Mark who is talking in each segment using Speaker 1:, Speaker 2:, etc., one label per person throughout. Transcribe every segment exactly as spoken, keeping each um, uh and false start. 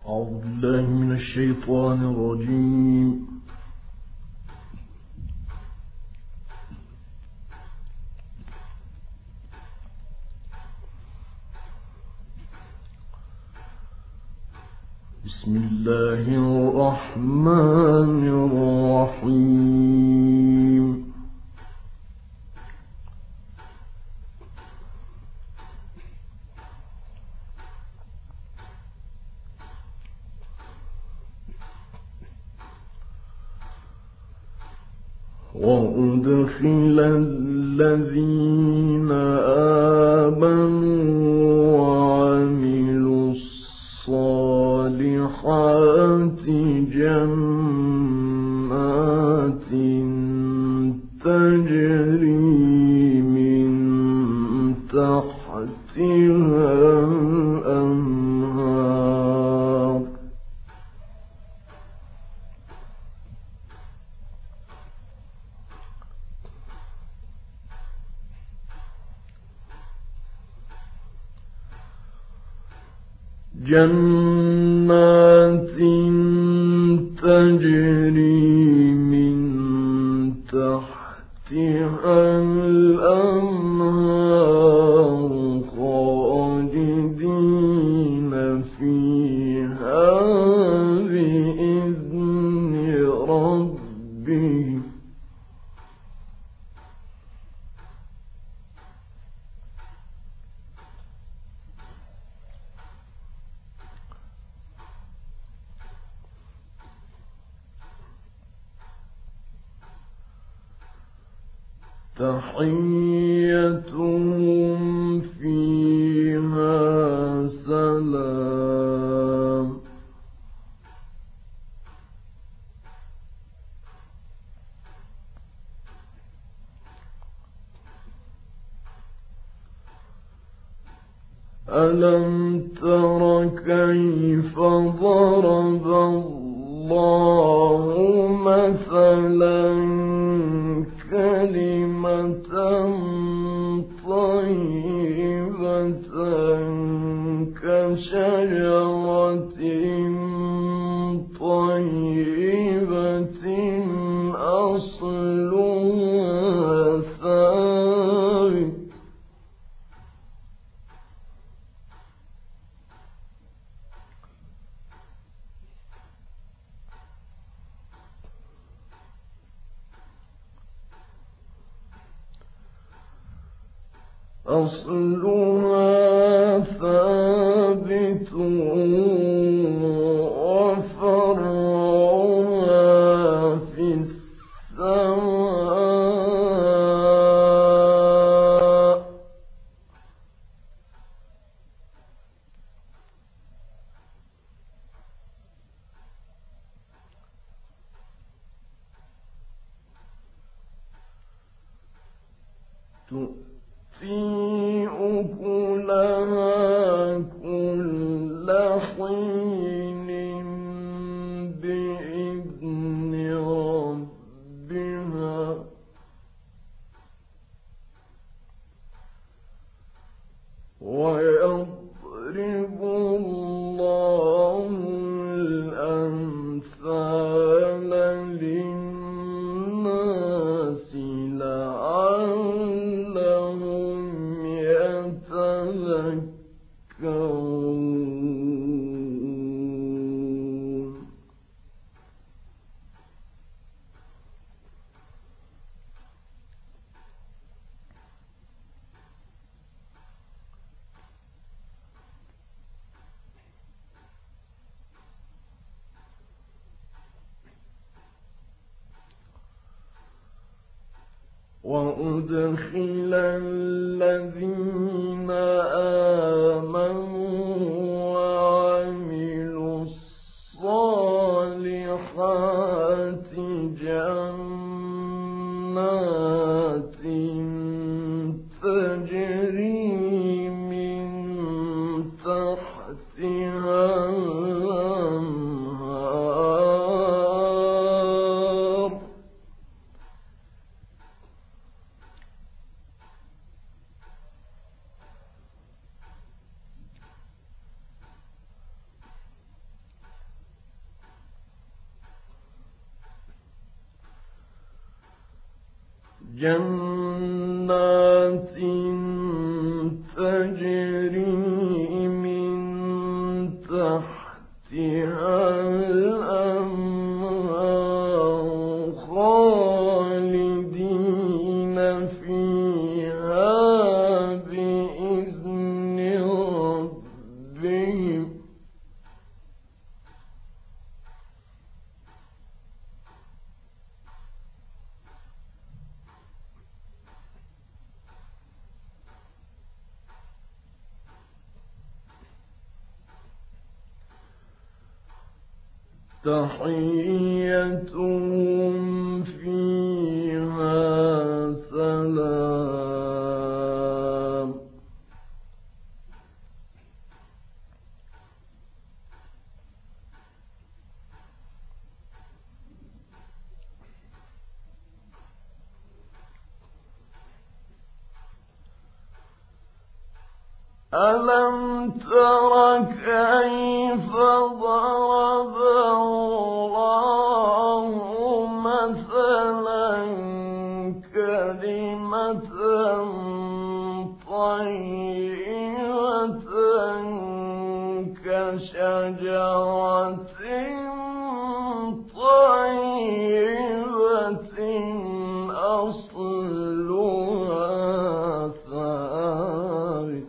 Speaker 1: أعوذ بالله من الشيطان الرجيم. بسم الله الرحمن الرحيم. وأدخل الذين آمنوا وعملوا الصالحات جنات تجري من تحتها الأنهار جنات تجري من تحتها الأنهار خالدين فيها بإذن ربهم تحيتهم فيها سلام ألم تر كيف ضرب الله مثلا كلمة طيبة كشجرة طيبة أصلها ثابت أصلها ثابت وفرعها في السماء تؤتي أكلها كل حين بإذن ربها ويضرب الله الأمثال للناس لعلهم يتذكرون. وأدخل الذين آمنوا وعملوا الصالحات جنات تجري من تحتها الأنهار جنات تجري من تحتها الأنهار خالدين فيها بإذن ربهم تحيتهم فيها سلام ألم تر كيف ضرب الله مثلا كلمة طيبة كشجرة طيبة أصلها ثابت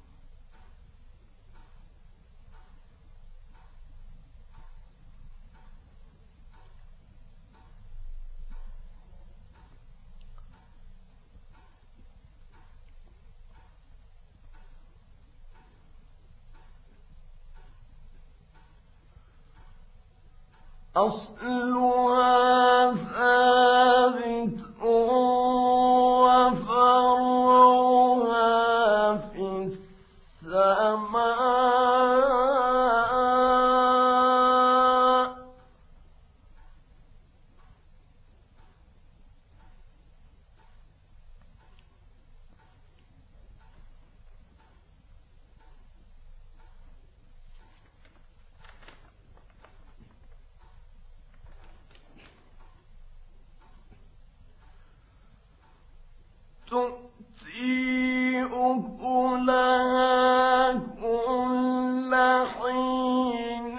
Speaker 1: أصلها ثابت وفرعها في السماء تؤتي أكلها كل حين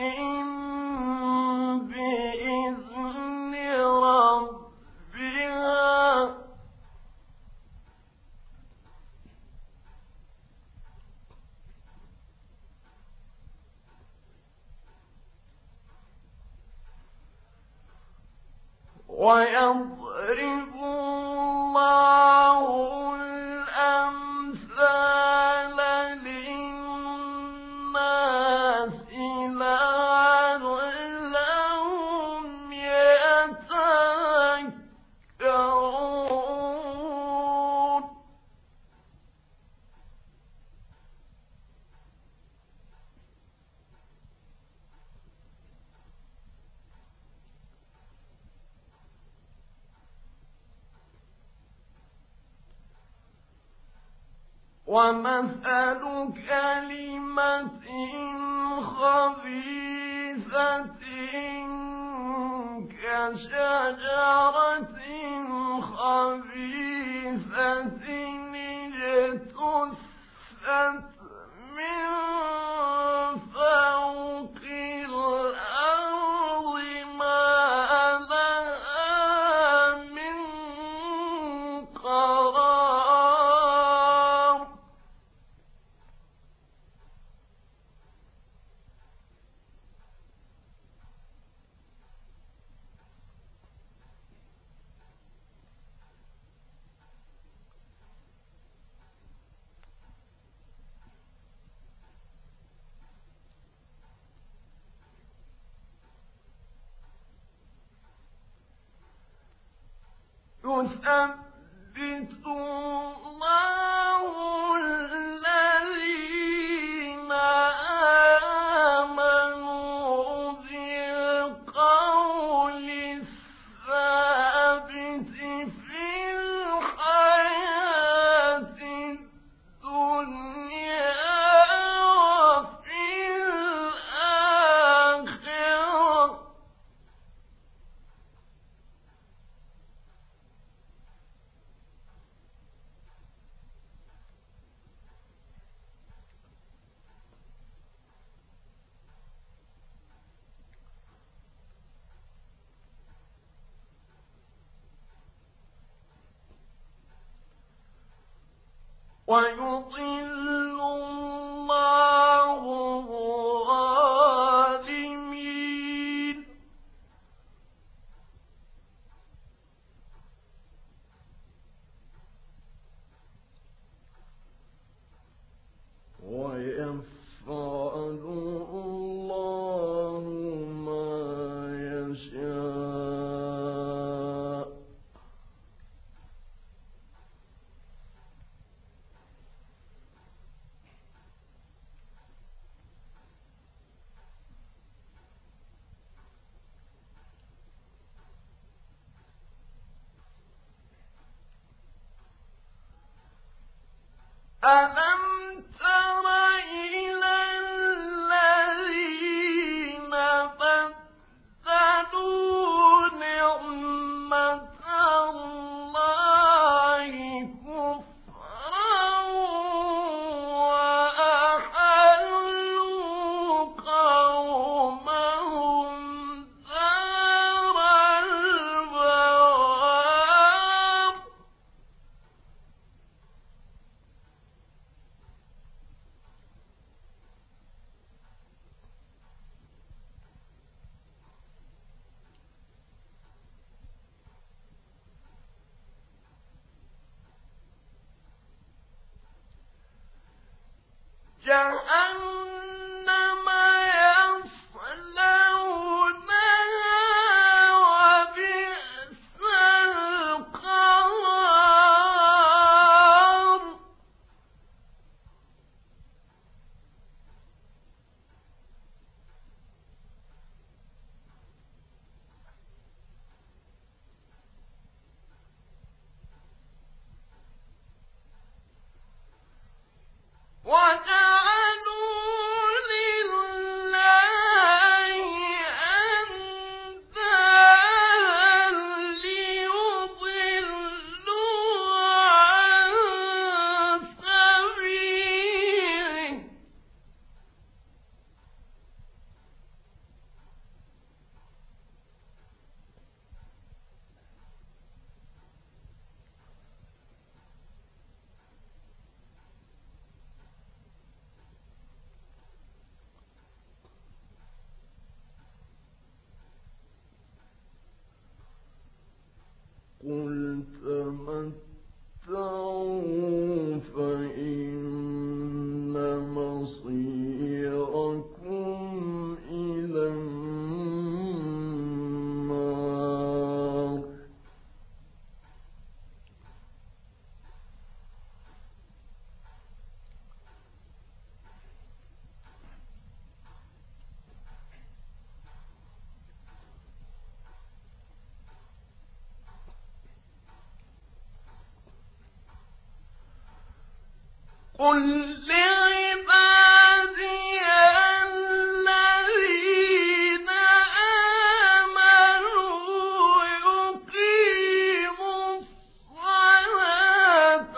Speaker 1: بإذن ربها ويضرب الله الأمثال للناس لعلهم يتذكرون ومثل كلمة خبيثة كشجرة خبيثة اجتثت من فوق الأرض ما لها من قرار يثبت الله الذين آمنوا بالقول الثابت في الحياة الدنيا وفي الآخرة ويضل الله الظالمين ويفعل الله ما يشاء ألم تر إلى الذين بدلوا نعمة الله كفرا وأحلوا قومهم دار البوار جهنم يصلونها وبئس القرار وجعلوا لله أندادا ليضلوا عن سبيله قل تمتعوا فإن مصيركم إلى النار قل لعبادي الذين آمنوا يقيموا الصلاة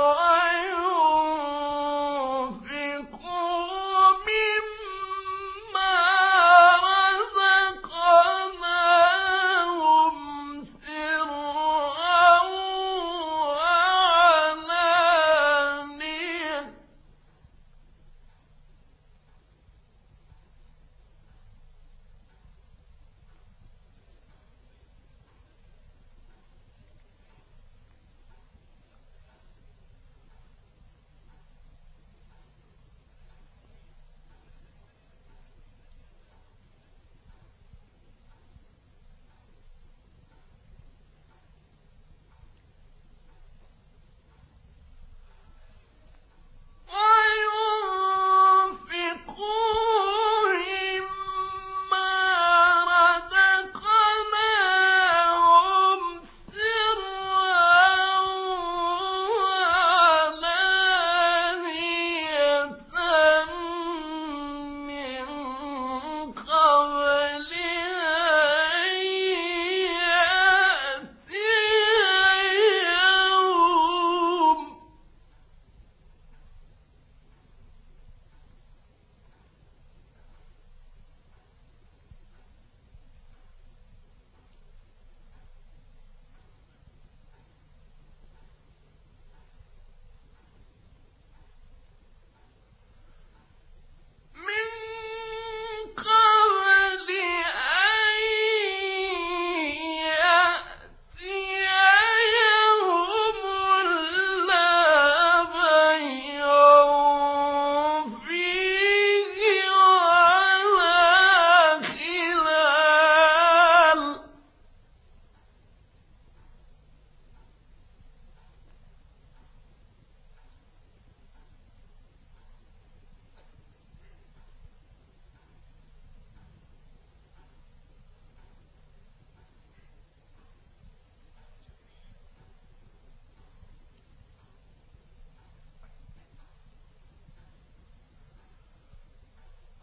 Speaker 1: وينفقوا مما رزقناهم سرا وعلانية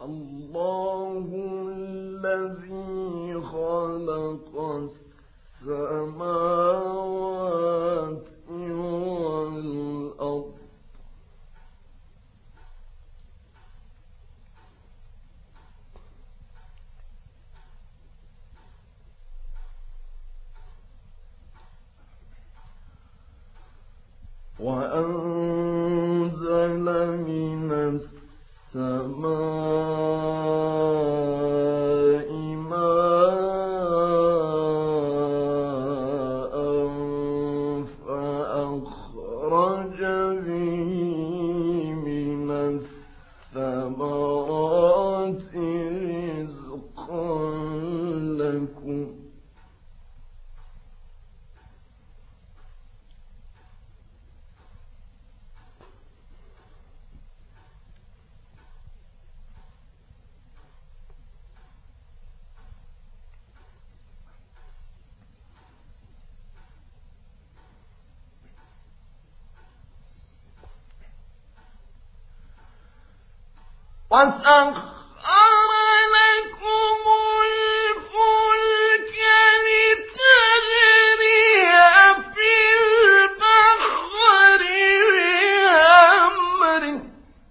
Speaker 1: الله الذي خلق السماوات والأرض وأنزل من السماء ماء فأخرج به من الثمرات رزقا لكم وسخر لكم الفلك لتجري في البحر بأمره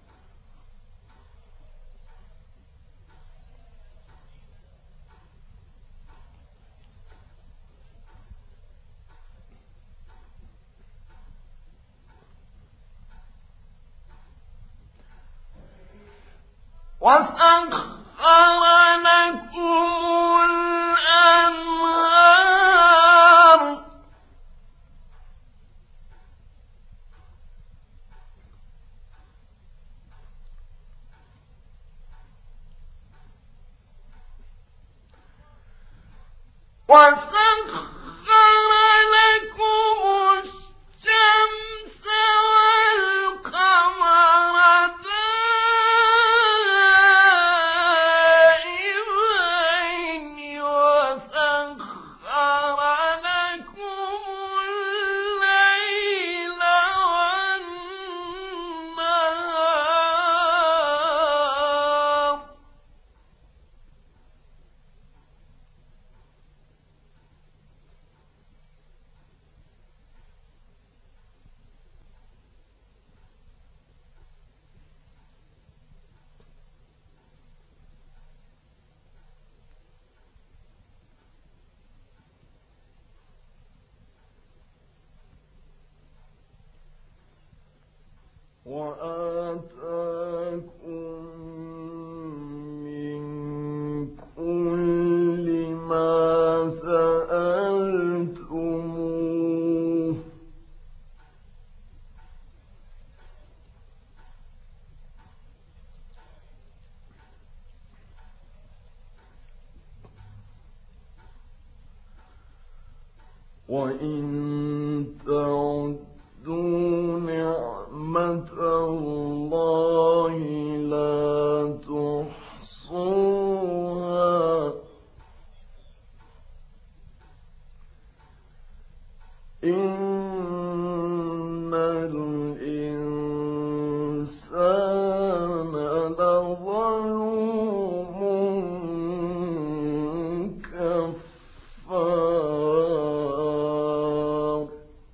Speaker 1: وسخر لكم الأنهار وسخر لكم الشمس والقمر دائبين وسخر لكم الليل والنهار وآتاكم من كل ما سألتموه وإن تعدوا نعمة الله لا تحصوها إن الإنسان لظلوم كفار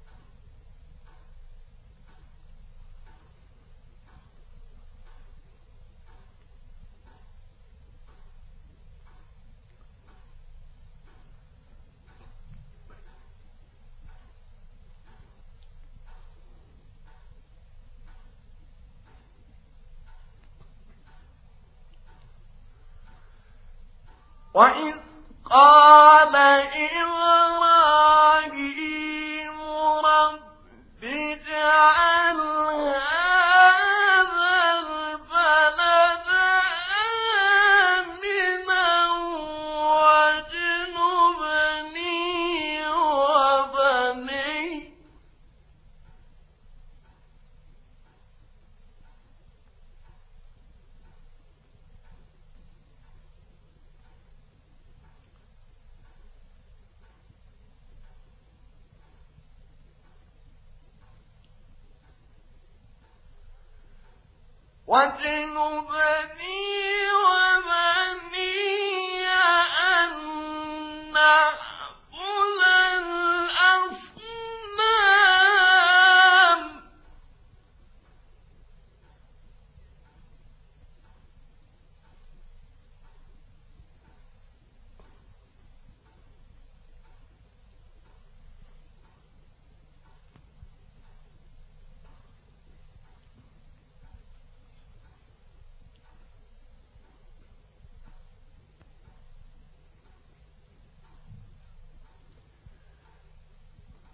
Speaker 1: وإذ قال إبراهيم رب اجعل هذا البلد آمنا واجنبني وبني واجنبني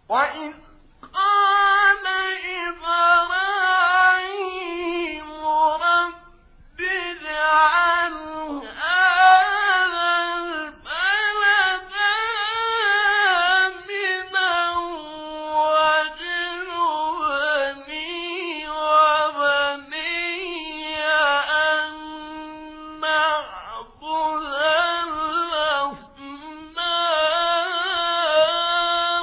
Speaker 2: وإذ قال إبراهيم رب اجعل هذا البلد آمنا واجنبني وبني أن نعبد الأصنام.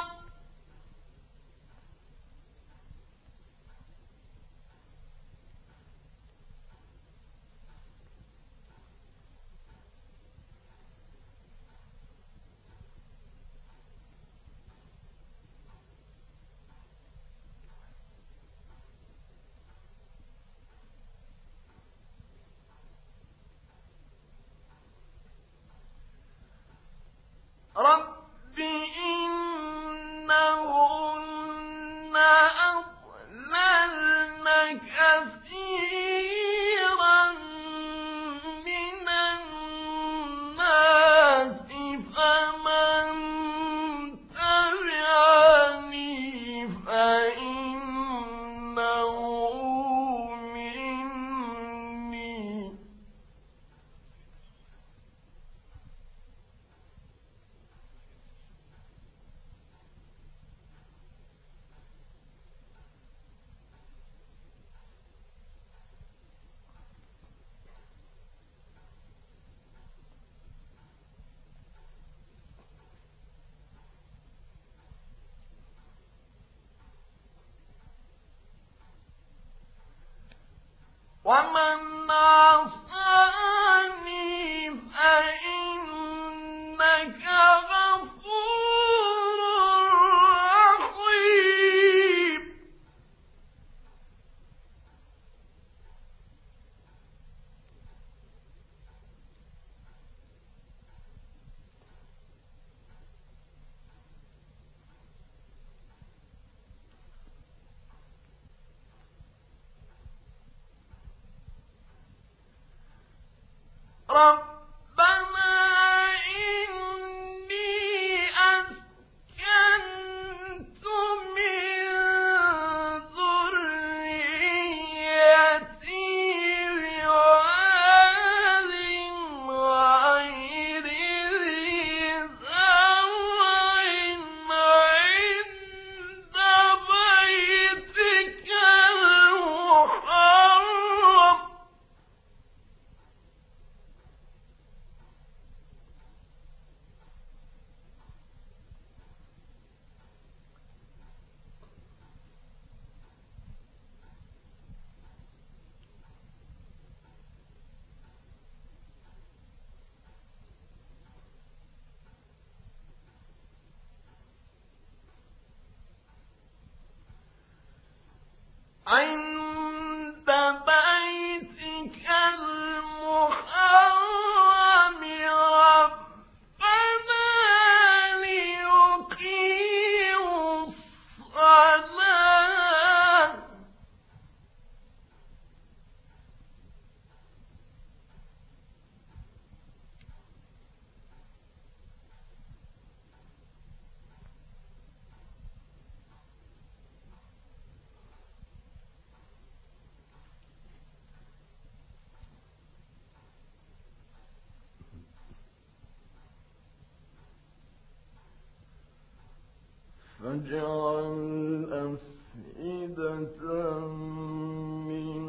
Speaker 2: رب إنهن أضللن كثيرا من الناس فمن تبعني فإنه مني ومن عصاني فإنك غفور رحيم. ربنا إني أسكنت من ذريتي بواد غير ذي زرع عند بيتك المحرم عند بيتك المحرم ربنا ليقيموا الصلاة
Speaker 1: فاجعل أفئدة من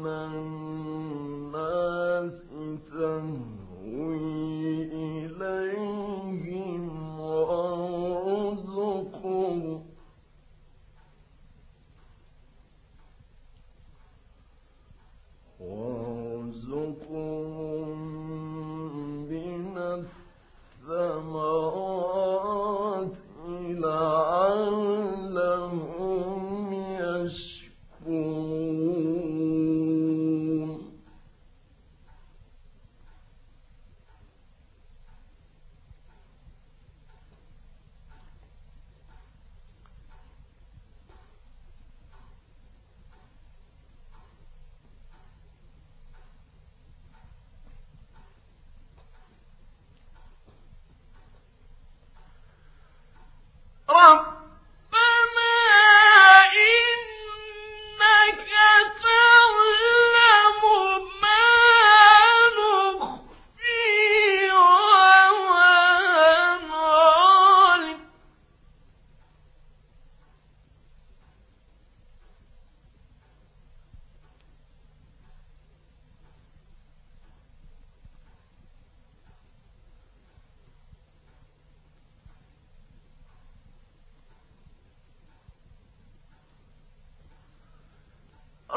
Speaker 1: الناس تهوي إليهم وارزقهم وارزقهم من الثمرات لعلهم يشكرون.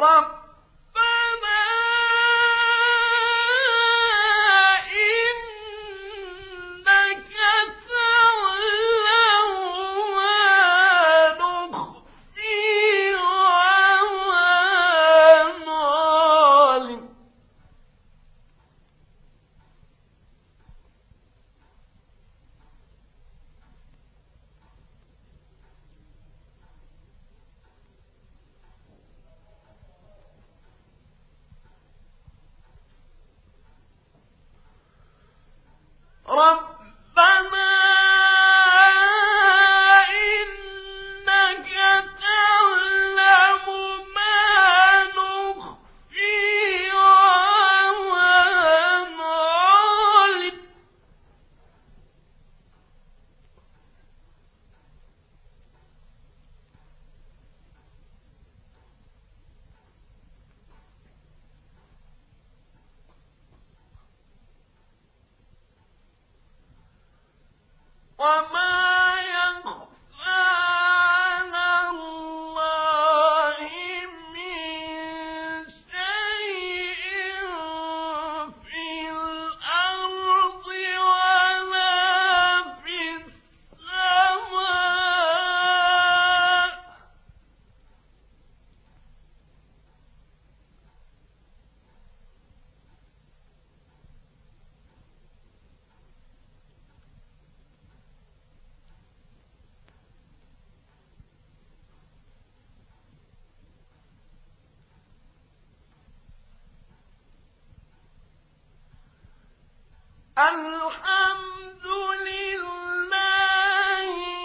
Speaker 2: الحمد لله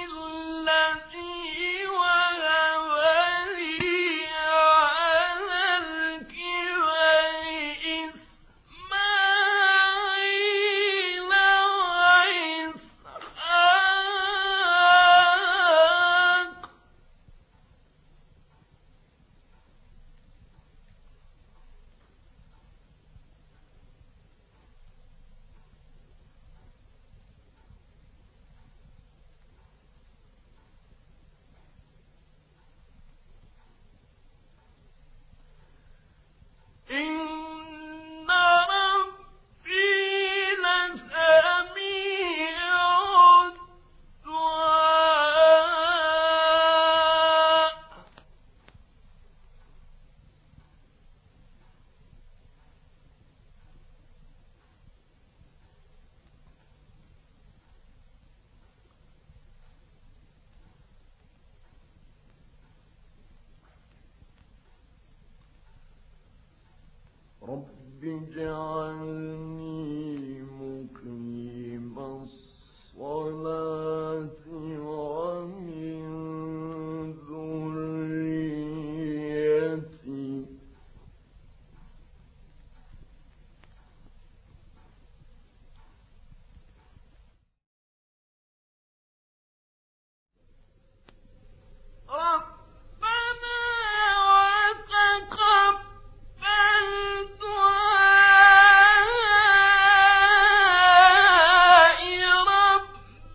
Speaker 2: الذي وهب لي على الكبر إسماعيل وإسحاق إن ربي لسميع الدعاء
Speaker 1: رب اجعلني مقيم الصلاة ومن ذريتي
Speaker 2: ربنا وتقبل دعائي ربنا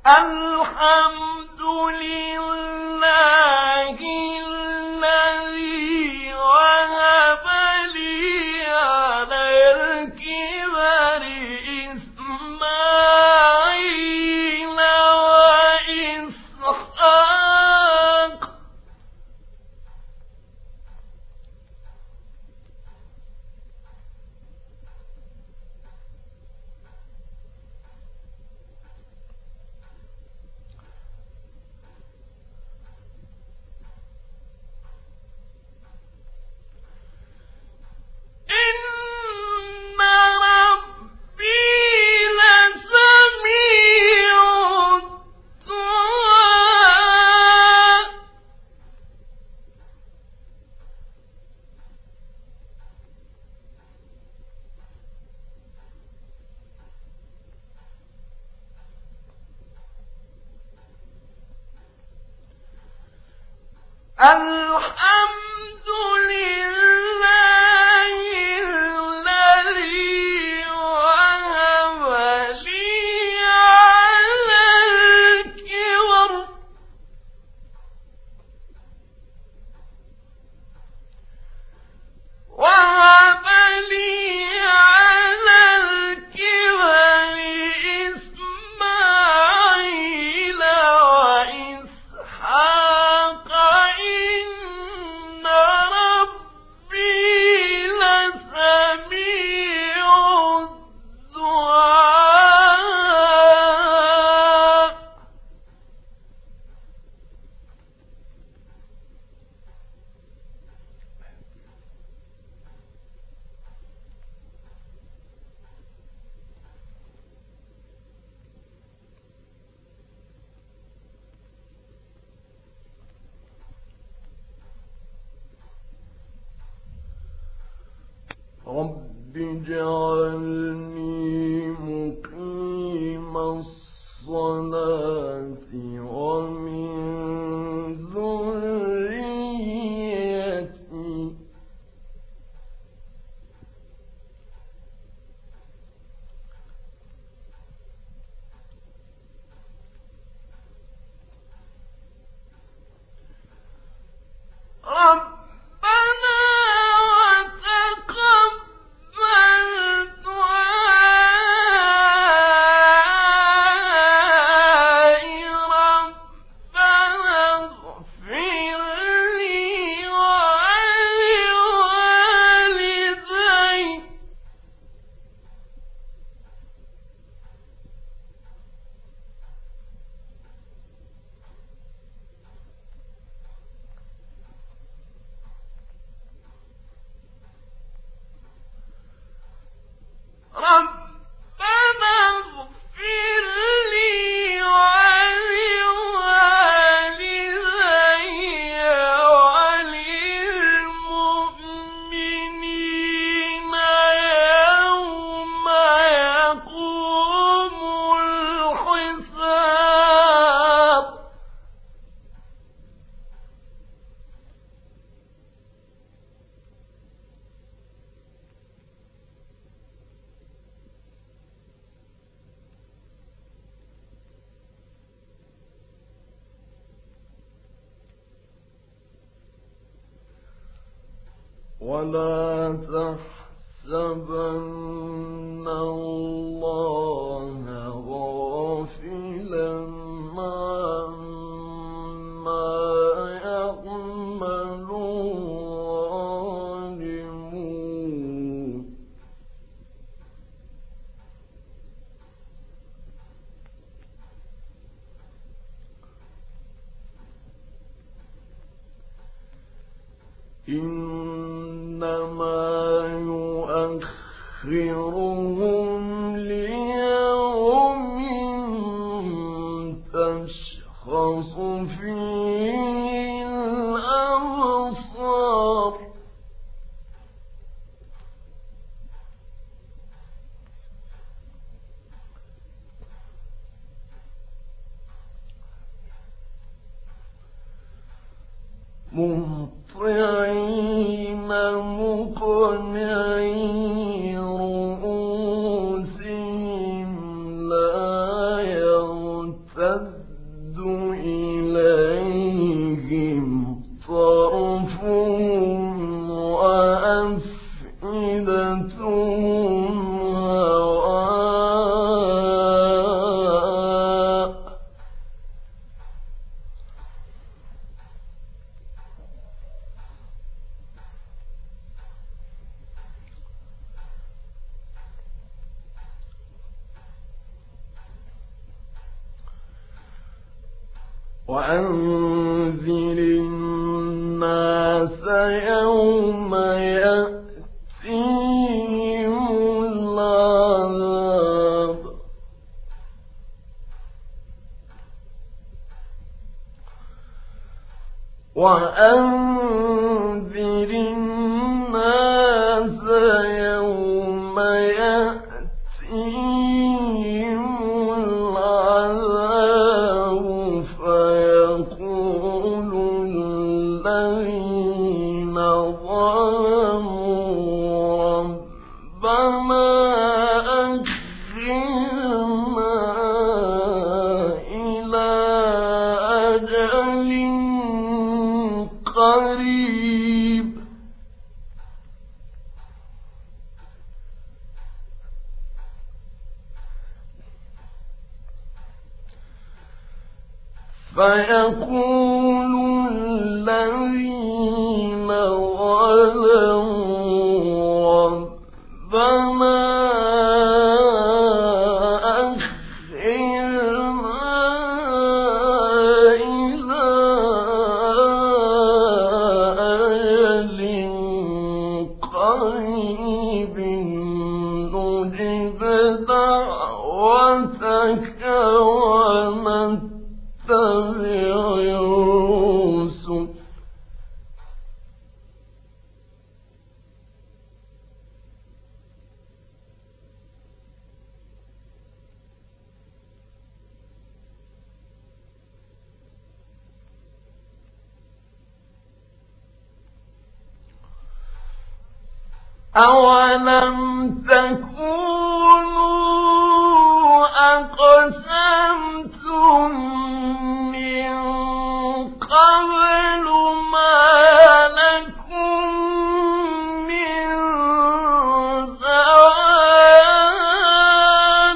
Speaker 2: الحمد لله الذي وهب لي على الكبر إسماعيل وإسحاق إن ربي لسميع الدعاء الحمد لله الذي وهب لي على الكبر وهب لي على الكبر إسماعيل وإسحاق إن ربي لسميع الدعاء
Speaker 1: رب اجعلني مقيم الصلاة ومن ذريتي
Speaker 2: ربنا وتقبل دعائي ربنا اغفر لي ولوالدي ربنا اغفر لي ولوالدي وللمؤمنين يوم يقوم الحساب
Speaker 1: ولا تحسبن الله غافلا عما يعمل الظالمون إنما يؤخرهم ليوم تشخص فيه الأبصار مهطعين مقنعي رؤوسهم لا يرتد وأنذر الناس يوم يأتيهم العذاب وأنذر الناس يوم يأتيهم العذاب فيقول الذين ظلموا ربنا أخرنا إلى أجل قريب فيقول الذين ظلموا ربنا أولم تكونوا أقسمتم من قبل ما لكم من زوال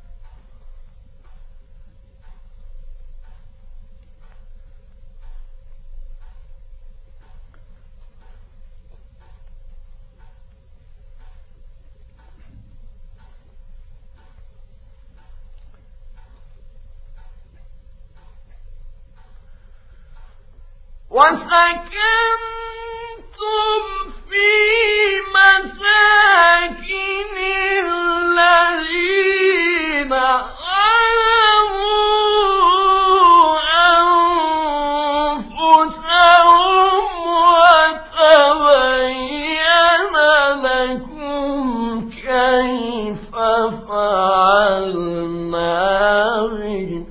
Speaker 1: وسكنتم في مساكن الذين ظلموا أنفسهم وتبين لكم كيف فعلنا بهم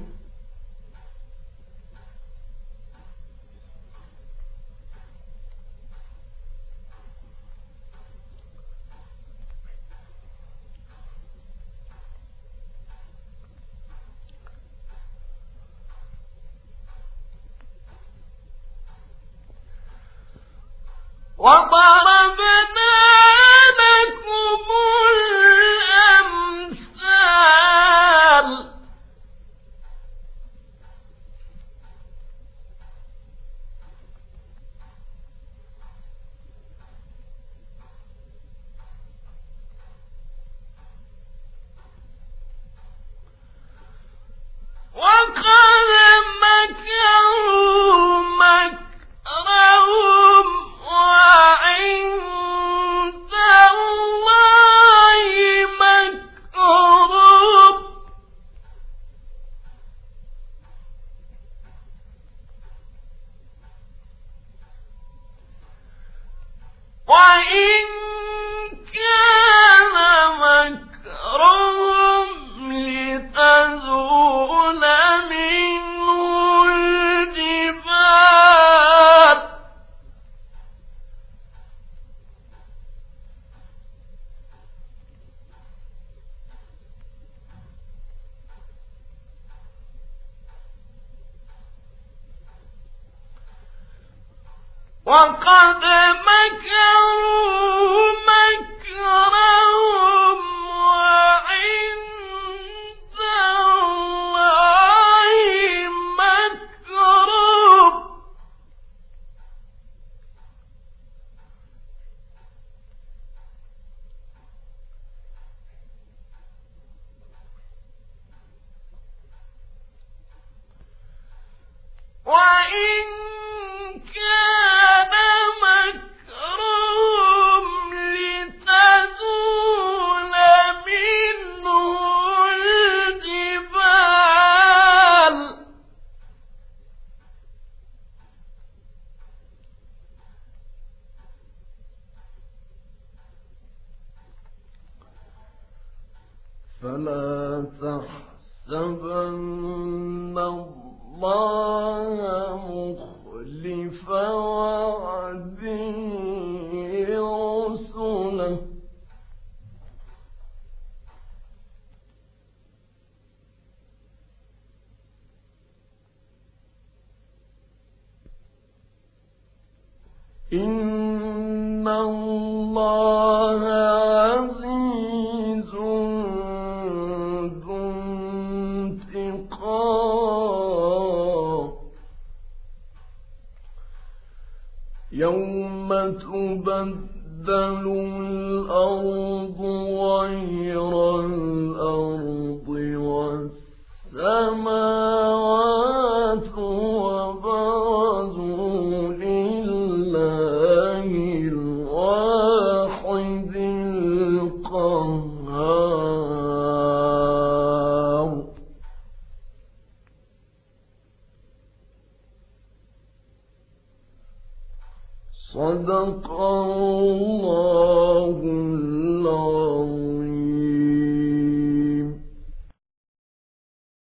Speaker 1: وضربنا لكم الأمثال وقد مكروا مكرهم وعند الله مكرهم وإن كان مكرهم لتزول منه الجبال وقد مكروا مكرهم وعند الله مكرهم فلا تحسبن الله مخلف وعده رسله إن الله عزيز ذو انتقام يوم تبدل الأرض غير الأرض والسماوات وبرزوا لله الواحد القهار صدق الله